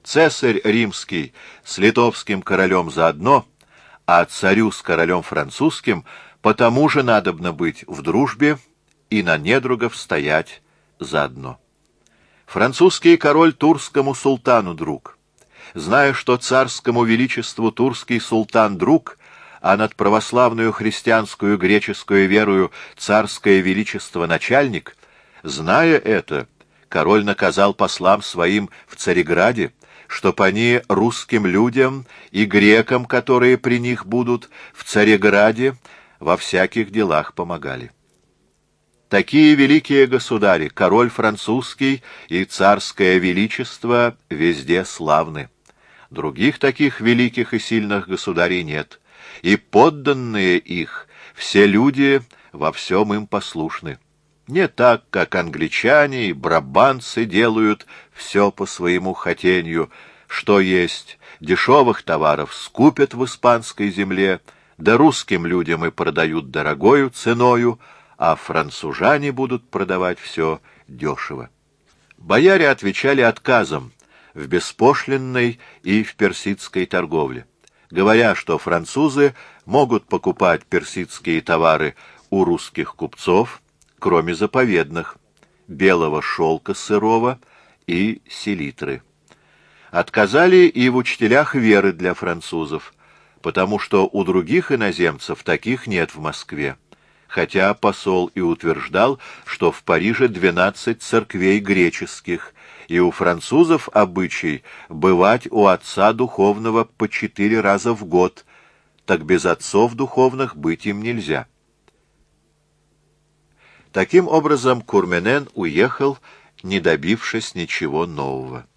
Цесарь римский с литовским королем заодно, а царю с королем французским потому же надобно быть в дружбе и на недругов стоять заодно. Французский король турскому султану друг. Зная, что царскому величеству турский султан друг, а над православную христианскую греческую верою царское величество начальник, зная это, король наказал послам своим в Цареграде, чтоб они русским людям и грекам, которые при них будут, в Цареграде во всяких делах помогали. Такие великие государи, король французский и царское величество, везде славны. Других таких великих и сильных государей нет, и подданные их, все люди во всем им послушны. Не так, как англичане и брабанцы делают все по своему хотению, что есть дешевых товаров скупят в испанской земле, да русским людям и продают дорогою ценою, а францужане будут продавать все дешево. Бояре отвечали отказом в беспошлинной и в персидской торговле, говоря, что французы могут покупать персидские товары у русских купцов, кроме заповедных — белого шелка сырого и селитры. Отказали и в учителях веры для французов, потому что у других иноземцев таких нет в Москве, хотя посол и утверждал, что в Париже 12 церквей греческих, и у французов обычай бывать у отца духовного по 4 раза в год, так без отцов духовных быть им нельзя. Таким образом, Курменен уехал, не добившись ничего нового.